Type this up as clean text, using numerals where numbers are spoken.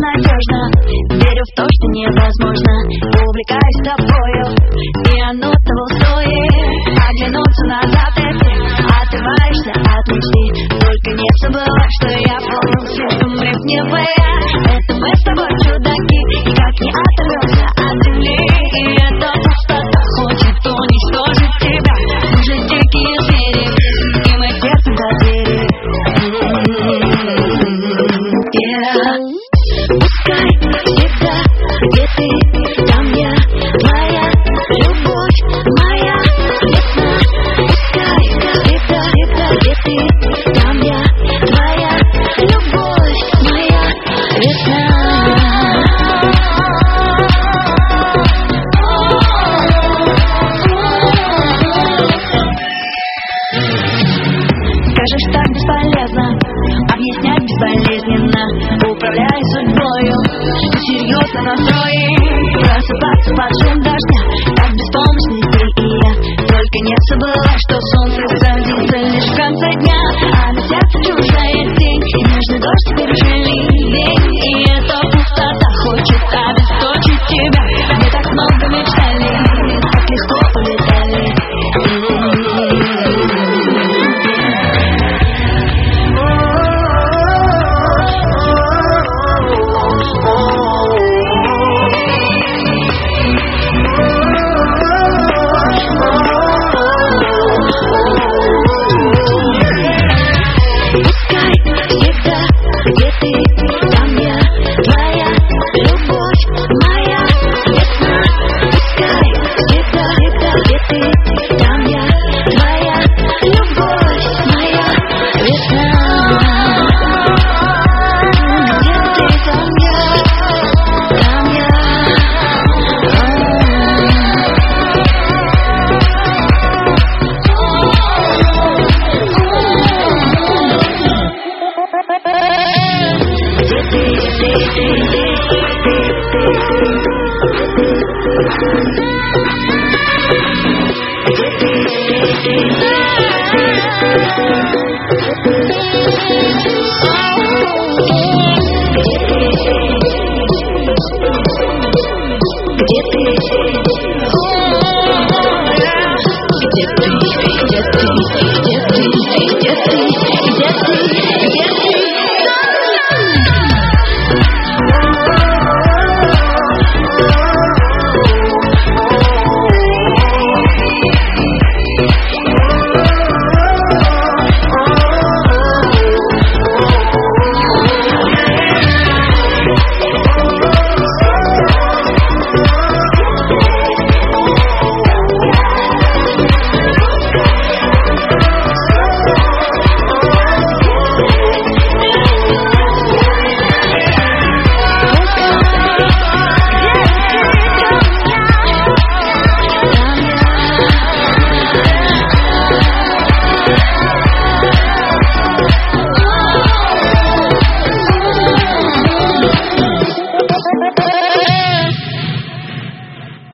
надежно. Верю в то, что невозможно. Увлекаюсь тобою, и оно того стоит. Оглянуться назад и ты отрываешься от мечты. Только не забывай, что я полным светом ревнивая. Это мы с тобой чудаки, никак не оторвемся от земли. И эта пустота хочет уничтожить тебя. Мы же дикие звери, и мы терпим до двери. Пускай всегда, где ты, там я, твоя любовь, моя весна. Пускай всегда, где ты, там я, твоя любовь, моя весна. Скажешь, так бесполезно объяснять безболезненно, управляя судьбою. Ты серьезно настроен просыпаться под шум дождя. Так беспомощны ты и я. Только не забывай, что солнце садится лишь в конце дня, а на сердце чужая тень, и нежный дождь теперь уже ливень. И эта пустота хочет обесточить тебя. Мы так много мечтали, так легко улетали. Где ты, там я, твоя любовь, моя весна. Пускай всегда, где ты, там я, твоя любовь, моя весна. Где ты, там я, там я. Thank you.